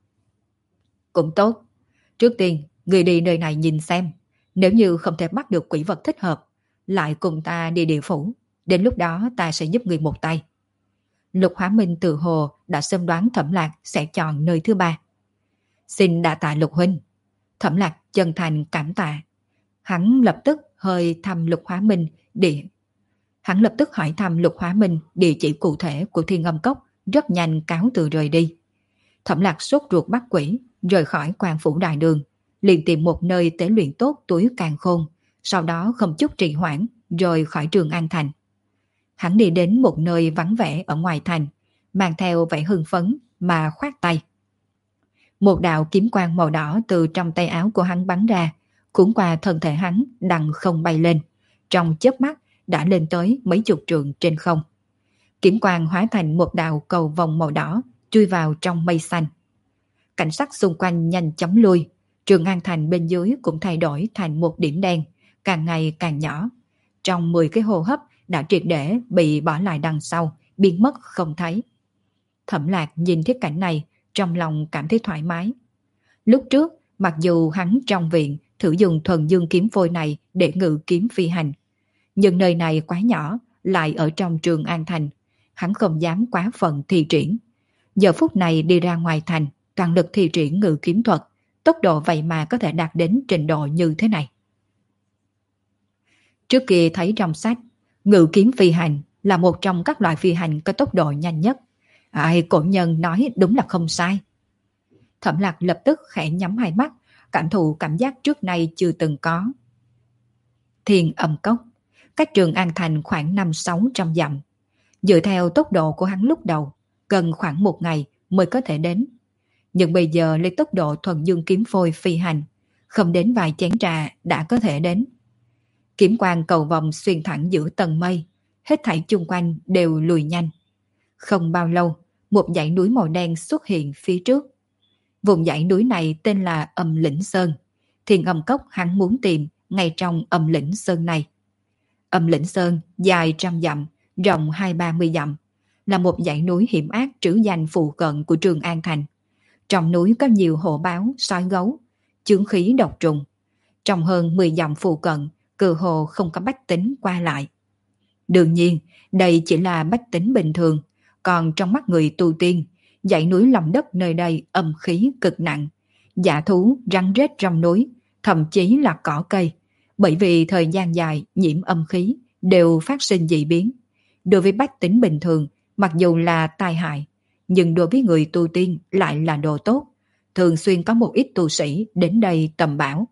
Cũng tốt. Trước tiên, người đi nơi này nhìn xem. Nếu như không thể bắt được quỷ vật thích hợp, lại cùng ta đi địa phủ. Đến lúc đó ta sẽ giúp người một tay. Lục Hóa Minh tự hồ đã sớm đoán Thẩm Lạc sẽ chọn nơi thứ ba. Xin đa tạ Lục huynh. Thẩm Lạc chân thành cảm tạ. Hắn lập tức hơi thăm Lục Hóa Minh Hắn lập tức hỏi thăm Lục Hóa Minh địa chỉ cụ thể của Thiên Âm Cốc, rất nhanh cáo từ rời đi. Thẩm Lạc sốt ruột bắt quỷ, rời khỏi quan phủ đại đường, liền tìm một nơi tế luyện tốt túi càn khôn, sau đó không chút trì hoãn, rời khỏi Trường An Thành. Hắn đi đến một nơi vắng vẻ ở ngoài thành, mang theo vẻ hưng phấn mà khoát tay. Một đạo kiếm quang màu đỏ từ trong tay áo của hắn bắn ra, cuốn qua thân thể hắn đằng không bay lên, trong chớp mắt đã lên tới mấy chục trượng trên không. Kiếm quang hóa thành một đạo cầu vòng màu đỏ, chui vào trong mây xanh. Cảnh sắc xung quanh nhanh chóng lui, Trường An Thành bên dưới cũng thay đổi thành một điểm đen, càng ngày càng nhỏ. Trong 10 cái hô hấp đã triệt để bị bỏ lại đằng sau, biến mất không thấy. Thẩm Lạc nhìn thấy cảnh này, trong lòng cảm thấy thoải mái. Lúc trước, mặc dù hắn trong viện thử dùng thuần dương kiếm phôi này để ngự kiếm phi hành, nhưng nơi này quá nhỏ, lại ở trong Trường An Thành, hắn không dám quá phận thi triển. Giờ phút này đi ra ngoài thành, toàn lực thi triển ngự kiếm thuật, tốc độ vậy mà có thể đạt đến trình độ như thế này. Trước kia thấy trong sách, ngự kiếm phi hành là một trong các loại phi hành có tốc độ nhanh nhất. Ai cổ nhân nói đúng là không sai. Thẩm Lạc lập tức khẽ nhắm hai mắt, cảm thụ cảm giác trước nay chưa từng có. Thiên Âm Cốc, cách Trường An Thành khoảng 500-600 dặm. Dựa theo tốc độ của hắn lúc đầu, cần khoảng 1 ngày mới có thể đến. Nhưng bây giờ lấy tốc độ thuần dương kiếm phôi phi hành, không đến vài chén trà đã có thể đến. Kiếm quang cầu vòng xuyên thẳng giữa tầng mây, hết thảy chung quanh đều lùi nhanh. Không bao lâu, một dãy núi màu đen xuất hiện phía trước. Vùng dãy núi này tên là Âm Lĩnh Sơn. Thiên Âm Cốc hắn muốn tìm ngay trong Âm Lĩnh Sơn này. Âm Lĩnh Sơn dài 100 dặm, rộng 20-30 dặm, là một dãy núi hiểm ác trữ danh phụ cận của Trường An Thành. Trong núi có nhiều hổ báo, sói gấu, chướng khí độc trùng. Trong hơn 10 dặm phụ cận, cơ hồ không có bách tính qua lại. Đương nhiên, đây chỉ là bách tính bình thường, còn trong mắt người tu tiên, dãy núi lòng đất nơi đây âm khí cực nặng, dã thú rắn rết trong núi, thậm chí là cỏ cây, bởi vì thời gian dài nhiễm âm khí đều phát sinh dị biến. Đối với bách tính bình thường, mặc dù là tai hại, nhưng đối với người tu tiên lại là đồ tốt, thường xuyên có một ít tu sĩ đến đây tầm bảo.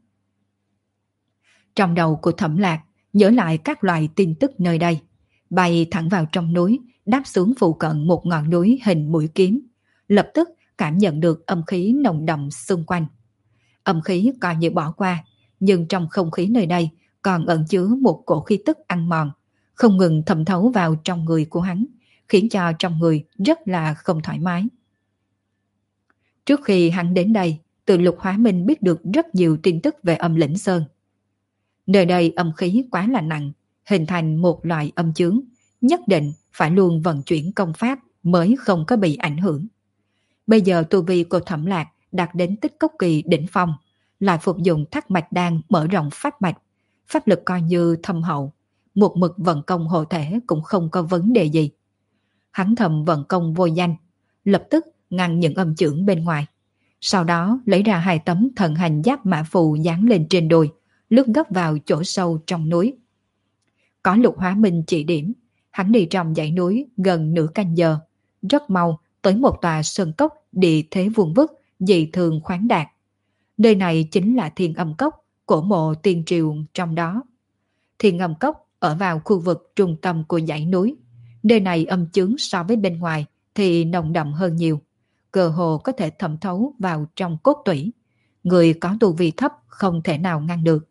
Trong đầu của Thẩm Lạc nhớ lại các loại tin tức nơi đây, bay thẳng vào trong núi, đáp xuống phụ cận một ngọn núi hình mũi kiếm, lập tức cảm nhận được âm khí nồng đậm xung quanh. Âm khí coi như bỏ qua, nhưng trong không khí nơi đây còn ẩn chứa một cổ khí tức ăn mòn, không ngừng thẩm thấu vào trong người của hắn, khiến cho trong người rất là không thoải mái. Trước khi hắn đến đây, từ Lục Hóa Minh biết được rất nhiều tin tức về Âm Lĩnh Sơn. Nơi đây âm khí quá là nặng, hình thành một loại âm chướng, nhất định phải luôn vận chuyển công pháp mới không có bị ảnh hưởng. Bây giờ tu vi của Thẩm Lạc đạt đến tích cốc kỳ đỉnh phong, lại phục dụng Thác Mạch Đan mở rộng pháp mạch, pháp lực coi như thâm hậu, một mực vận công hộ thể cũng không có vấn đề gì. Hắn thầm vận công vô danh, lập tức ngăn những âm chưởng bên ngoài. Sau đó lấy ra 2 tấm thần hành giáp mã phù dán lên trên đùi, lướt gấp vào chỗ sâu trong núi. Có Lục Hóa Minh chỉ điểm, hắn đi trong dãy núi gần nửa canh giờ, rất mau tới một tòa sơn cốc địa thế vuông vức, dị thường khoáng đạt. Nơi này chính là Thiên Âm Cốc, cổ mộ tiên triều trong đó. Thiên Âm Cốc ở vào khu vực trung tâm của dãy núi. Nơi này âm chướng so với bên ngoài thì nồng đậm hơn nhiều, cơ hồ có thể thẩm thấu vào trong cốt tủy. Người có tu vi thấp không thể nào ngăn được.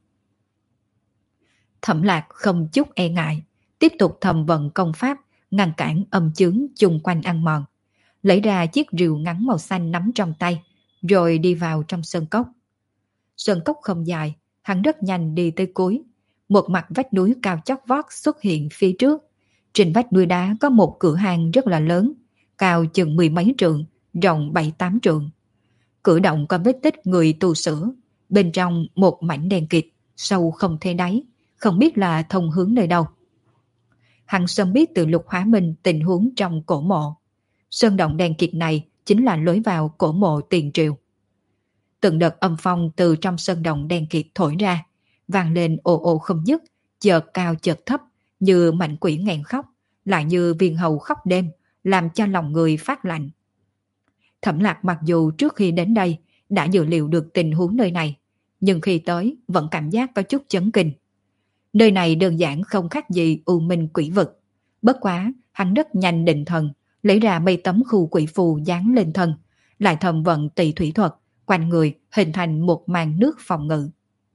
Thẩm Lạc không chút e ngại, tiếp tục thầm vận công pháp, ngăn cản âm chướng chung quanh ăn mòn. Lấy ra chiếc rìu ngắn màu xanh nắm trong tay, rồi đi vào trong sơn cốc. Sơn cốc không dài, hắn rất nhanh đi tới cuối. Một mặt vách núi cao chót vót xuất hiện phía trước. Trên vách núi đá có một cửa hang rất là lớn, cao chừng 10 mấy trượng, rộng 7-8 trượng. Cửa động có vết tích người tu sửa, bên trong một mảnh đen kịt, sâu không thấy đáy, không biết là thông hướng nơi đâu. Hắn sớm biết từ Lục Hóa Minh tình huống trong cổ mộ. Sơn động đen kịt này chính là lối vào cổ mộ tiền triều. Từng đợt âm phong từ trong sơn động đen kịt thổi ra, vang lên ồ ồ không dứt, chợt cao chợt thấp, như mạnh quỷ nghẹn khóc, lại như viên hầu khóc đêm, làm cho lòng người phát lạnh. Thẩm Lạc mặc dù trước khi đến đây đã dự liệu được tình huống nơi này, nhưng khi tới vẫn cảm giác có chút chấn kinh. Nơi này đơn giản không khác gì U Minh quỷ vực. Bất quá, hắn rất nhanh định thần, lấy ra mấy tấm khu quỷ phù dán lên thân, lại thầm vận tỳ thủy thuật, quanh người hình thành một màn nước phòng ngự.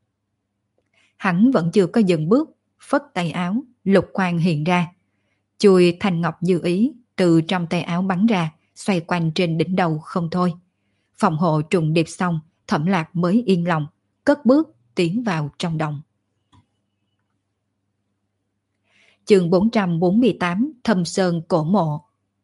Hắn vẫn chưa có dừng bước, phất tay áo, lục quang hiện ra. Chùi thanh ngọc như ý từ trong tay áo bắn ra, xoay quanh trên đỉnh đầu không thôi. Phòng hộ trùng điệp xong, Thẩm Lạc mới yên lòng, cất bước tiến vào trong động. Chương 448 Thâm Sơn Cổ Mộ.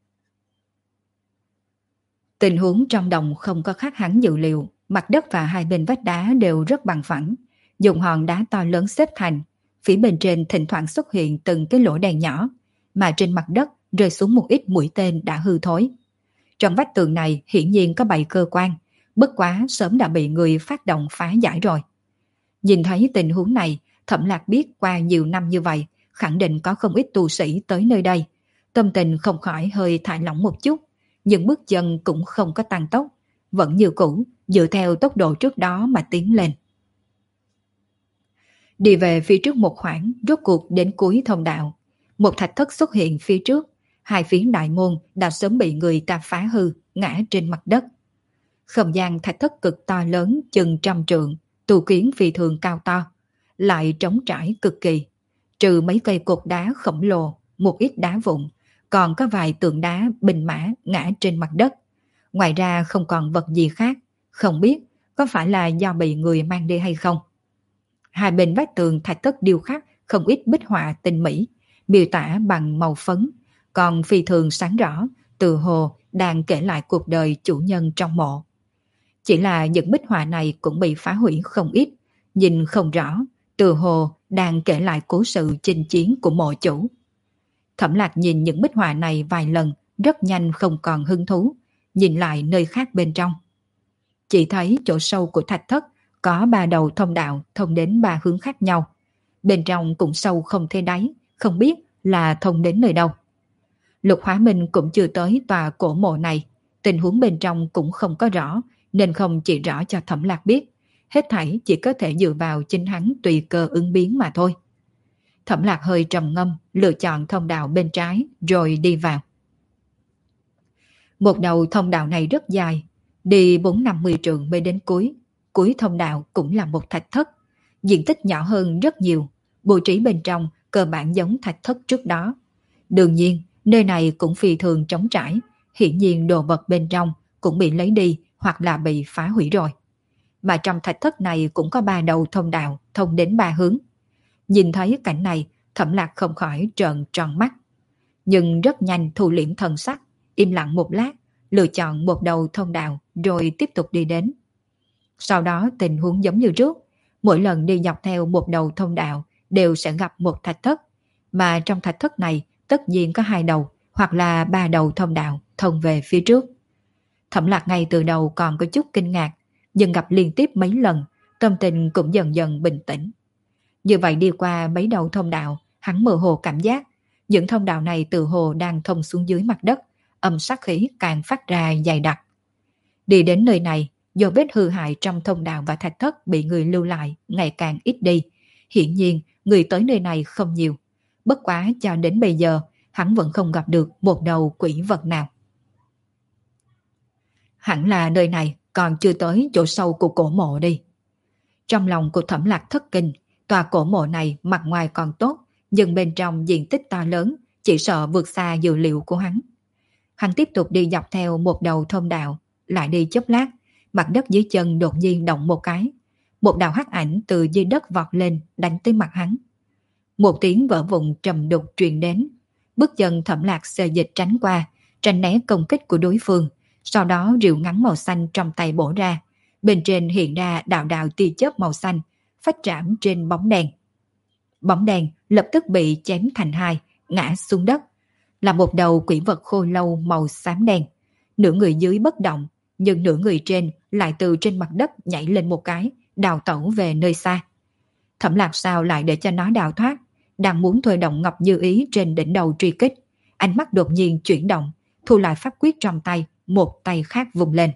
Tình huống trong động không có khác hắn dự liệu, mặt đất và hai bên vách đá đều rất bằng phẳng, dùng hòn đá to lớn xếp thành, phía bên trên thỉnh thoảng xuất hiện từng cái lỗ đen nhỏ, mà trên mặt đất rơi xuống một ít mũi tên đã hư thối. Trong vách tường này hiển nhiên có 7 cơ quan, bất quá sớm đã bị người phát động phá giải rồi. Nhìn thấy tình huống này, Thẩm Lạc biết qua nhiều năm như vậy, khẳng định có không ít tu sĩ tới nơi đây. Tâm tình không khỏi hơi thả lỏng một chút, nhưng bước chân cũng không có tăng tốc, vẫn như cũ, dựa theo tốc độ trước đó mà tiến lên. Đi về phía trước một khoảng, rốt cuộc đến cuối thông đạo. Một thạch thất xuất hiện phía trước, hai phiến đại môn đã sớm bị người ta phá hư, ngã trên mặt đất. Không gian thạch thất cực to lớn chừng 100 trượng, tu kiến phi thường cao to, lại trống trải cực kỳ. Trừ mấy cây cột đá khổng lồ, một ít đá vụn, còn có vài tượng đá bình mã ngã trên mặt đất. Ngoài ra không còn vật gì khác, không biết có phải là do bị người mang đi hay không. Hai bên vách tường thạch thất điêu khắc không ít bích họa tinh mỹ, miêu tả bằng màu phấn, còn phi thường sáng rõ, từ hồ đang kể lại cuộc đời chủ nhân trong mộ. Chỉ là những bích họa này cũng bị phá hủy không ít, nhìn không rõ, từ hồ đang kể lại cố sự chinh chiến của mộ chủ. Thẩm Lạc nhìn những bích họa này vài lần, rất nhanh không còn hứng thú, nhìn lại nơi khác bên trong. Chỉ thấy chỗ sâu của thạch thất có 3 đầu thông đạo thông đến 3 hướng khác nhau. Bên trong cũng sâu không thấy đáy, không biết là thông đến nơi đâu. Lục Hóa Minh cũng chưa tới tòa cổ mộ này, tình huống bên trong cũng không có rõ, nên không chỉ rõ cho Thẩm Lạc biết. Hết thảy chỉ có thể dựa vào chính hắn tùy cơ ứng biến mà thôi. Thẩm Lạc hơi trầm ngâm, lựa chọn thông đạo bên trái rồi đi vào. Một đầu thông đạo này rất dài, đi 4-50 trượng mới đến cuối. Cuối thông đạo cũng là một thạch thất, diện tích nhỏ hơn rất nhiều, bố trí bên trong cơ bản giống thạch thất trước đó. Đương nhiên, nơi này cũng phi thường trống trải, hiển nhiên đồ vật bên trong cũng bị lấy đi hoặc là bị phá hủy rồi. Mà trong thạch thất này cũng có 3 đầu thông đạo thông đến 3 hướng. Nhìn thấy cảnh này, Thẩm Lạc không khỏi trợn tròn mắt. Nhưng rất nhanh thu liễm thần sắc, im lặng một lát, lựa chọn một đầu thông đạo rồi tiếp tục đi đến. Sau đó tình huống giống như trước, mỗi lần đi dọc theo một đầu thông đạo đều sẽ gặp một thạch thất, mà trong thạch thất này tất nhiên có 2 đầu, hoặc là 3 đầu thông đạo thông về phía trước. Thẩm Lạc ngay từ đầu còn có chút kinh ngạc, nhưng gặp liên tiếp mấy lần, tâm tình cũng dần dần bình tĩnh. Như vậy đi qua mấy đầu thông đạo, hắn mơ hồ cảm giác những thông đạo này từ hồ đang thông xuống dưới mặt đất, âm sát khí càng phát ra dày đặc. Đi đến nơi này, do vết hư hại trong thông đạo và thạch thất bị người lưu lại ngày càng ít đi. Hiển nhiên, người tới nơi này không nhiều. Bất quá cho đến bây giờ, hắn vẫn không gặp được một đầu quỷ vật nào. Hẳn là nơi này còn chưa tới chỗ sâu của cổ mộ đi. Trong lòng của Thẩm Lạc thất kinh, tòa cổ mộ này mặt ngoài còn tốt, nhưng bên trong diện tích to lớn, chỉ sợ vượt xa dự liệu của hắn. Hắn tiếp tục đi dọc theo một đầu thông đạo, lại đi chốc lát, mặt đất dưới chân đột nhiên động một cái. Một đạo hắc ảnh từ dưới đất vọt lên đánh tới mặt hắn. Một tiếng vỡ vụn trầm đục truyền đến. Bước chân Thẩm Lạc xê dịch tránh qua, tránh né công kích của đối phương. Sau đó rìu ngắn màu xanh trong tay bổ ra. Bên trên hiện ra đạo đạo tia chớp màu xanh, phách trảm trên bóng đèn. Bóng đèn lập tức bị chém thành hai, ngã xuống đất. Là một đầu quỷ vật khô lâu màu xám đen. Nửa người dưới bất động, nhưng nửa người trên lại từ trên mặt đất nhảy lên một cái, đào tẩu về nơi xa. Thẩm Lạc sao lại để cho nó đào thoát, đang muốn thôi động Ngọc Như Ý trên đỉnh đầu truy kích. Ánh mắt đột nhiên chuyển động, thu lại pháp quyết trong tay, một tay khác vùng lên.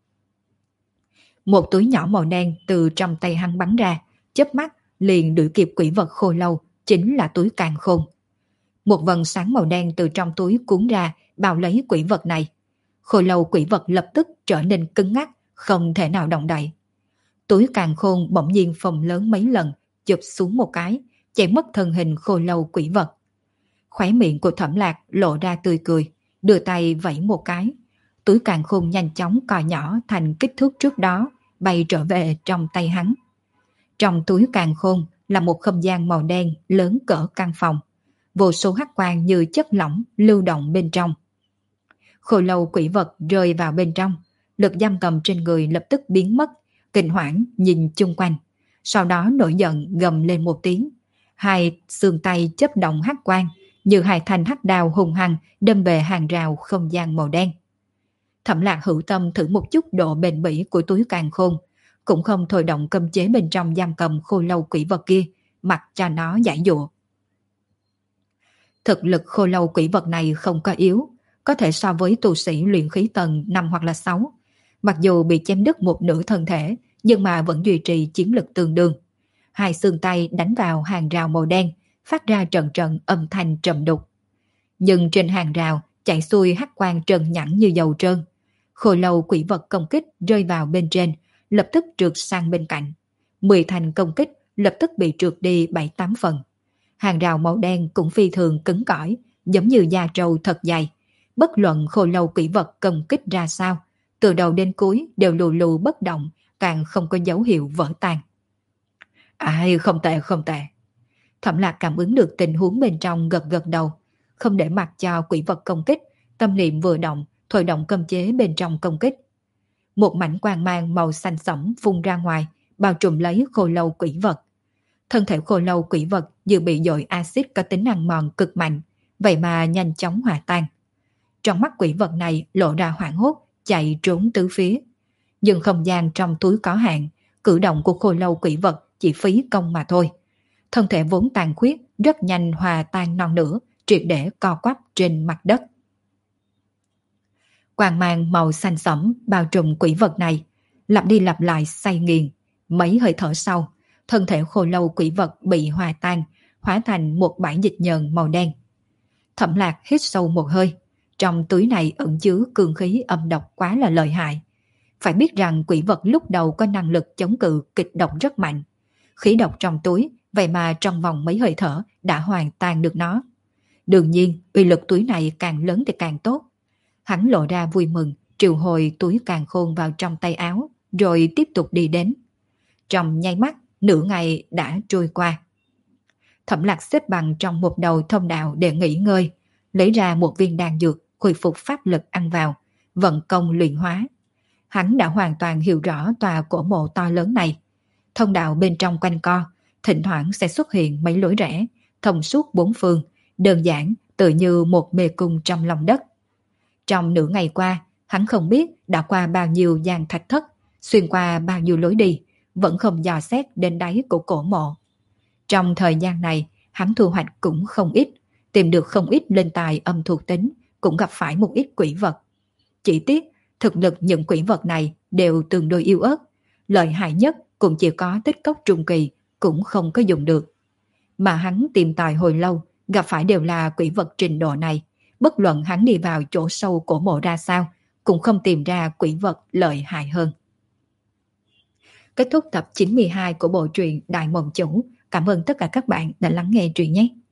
Một túi nhỏ màu đen từ trong tay hắn bắn ra, chớp mắt liền đuổi kịp quỷ vật khô lâu, chính là túi càn khôn. Một vầng sáng màu đen từ trong túi cuốn ra, bao lấy quỷ vật này. Khô lâu quỷ vật lập tức trở nên cứng ngắc, không thể nào động đậy. Túi càn khôn bỗng nhiên phồng lớn mấy lần, chụp xuống một cái, chạy mất thân hình khô lâu quỷ vật. Khóe miệng của Thẩm Lạc lộ ra tươi cười, đưa tay vẫy một cái. Túi càn khôn nhanh chóng cò nhỏ thành kích thước trước đó, bay trở về trong tay hắn. Trong túi càn khôn là một không gian màu đen lớn cỡ căn phòng. Vô số hắc quang như chất lỏng lưu động bên trong. Khô lâu quỷ vật rơi vào bên trong, lực giam cầm trên người lập tức biến mất, kinh hoảng nhìn chung quanh. Sau đó nổi giận gầm lên một tiếng. Hai xương tay chớp động hắc quang, như hai thanh hắc đao hung hăng đâm về hàng rào không gian màu đen. Thẩm Lạc hữu tâm thử một chút độ bền bỉ của túi càn khôn, cũng không thôi động cấm chế bên trong giam cầm khô lâu quỷ vật kia, mặc cho nó giải dụa. Thực lực khô lâu quỷ vật này không có yếu, có thể so với tu sĩ luyện khí tầng 5 hoặc là 6. Mặc dù bị chém đứt một nửa thân thể, nhưng mà vẫn duy trì chiến lực tương đương. Hai xương tay đánh vào hàng rào màu đen, phát ra trận trận âm thanh trầm đục. Nhưng trên hàng rào chạy xuôi hắc quang trơn nhẵn như dầu trơn. Khô lâu quỷ vật công kích rơi vào bên trên, lập tức trượt sang bên cạnh. 10 thành công kích lập tức bị trượt đi 7-8 phần. Hàng rào màu đen cũng phi thường cứng cỏi, giống như da trâu thật dày. Bất luận khô lâu quỷ vật công kích ra sao, từ đầu đến cuối đều lù lù bất động, càng không có dấu hiệu vỡ tan. Ai, không tệ không tệ. Thẩm Lạc cảm ứng được tình huống bên trong, gật gật đầu, không để mặc cho quỷ vật công kích, tâm niệm vừa động, thôi động cấm chế bên trong công kích. Một mảnh quang mang màu xanh sẫm phun ra ngoài, bao trùm lấy khô lâu quỷ vật. Thân thể khô lâu quỷ vật như bị dội axit có tính ăn mòn cực mạnh, vậy mà nhanh chóng hòa tan. Trong mắt quỷ vật này lộ ra hoảng hốt, chạy trốn tứ phía. Nhưng không gian trong túi có hạn, cử động của khô lâu quỷ vật chỉ phí công mà thôi. Thân thể vốn tàn khuyết rất nhanh hòa tan non nửa, triệt để co quắp trên mặt đất. Quang mang màu xanh sẫm bao trùm quỷ vật này, lặp đi lặp lại xay nghiền. Mấy hơi thở sau, thân thể khô lâu quỷ vật bị hòa tan, hóa thành một bãi dịch nhờn màu đen. Thẩm Lạc hít sâu một hơi, trong túi này ẩn chứa cương khí âm độc quá là lợi hại. Phải biết rằng quỷ vật lúc đầu có năng lực chống cự kịch độc rất mạnh. Khí độc trong túi, vậy mà trong vòng mấy hơi thở đã hoàn tan được nó. Đương nhiên, uy lực túi này càng lớn thì càng tốt. Hắn lộ ra vui mừng, triệu hồi túi càn khôn vào trong tay áo, rồi tiếp tục đi đến. Trong nháy mắt, nửa ngày đã trôi qua. Thẩm Lạc xếp bằng trong một đầu thông đạo để nghỉ ngơi, lấy ra một viên đan dược, khôi phục pháp lực ăn vào, vận công luyện hóa. Hắn đã hoàn toàn hiểu rõ tòa cổ mộ to lớn này. Thông đạo bên trong quanh co, thỉnh thoảng sẽ xuất hiện mấy lối rẽ, thông suốt bốn phương, Đơn giản tự như một mê cung trong lòng đất. Trong nửa ngày qua, hắn không biết đã qua bao nhiêu gian thạch thất, xuyên qua bao nhiêu lối đi, vẫn không dò xét đến đáy của cổ mộ. Trong thời gian này, hắn thu hoạch cũng không ít, tìm được không ít linh tài âm thuộc tính, cũng gặp phải một ít quỷ vật. Chỉ tiếc, thực lực những quỷ vật này đều tương đối yếu ớt, lợi hại nhất cũng chỉ có tích cốc trung kỳ, cũng không có dùng được. Mà hắn tìm tòi hồi lâu, gặp phải đều là quỷ vật trình độ này, bất luận hắn đi vào chỗ sâu cổ mộ ra sao, cũng không tìm ra quỷ vật lợi hại hơn. Kết thúc tập 92 của bộ truyện Đại Mộng Chủ. Cảm ơn tất cả các bạn đã lắng nghe truyện nhé.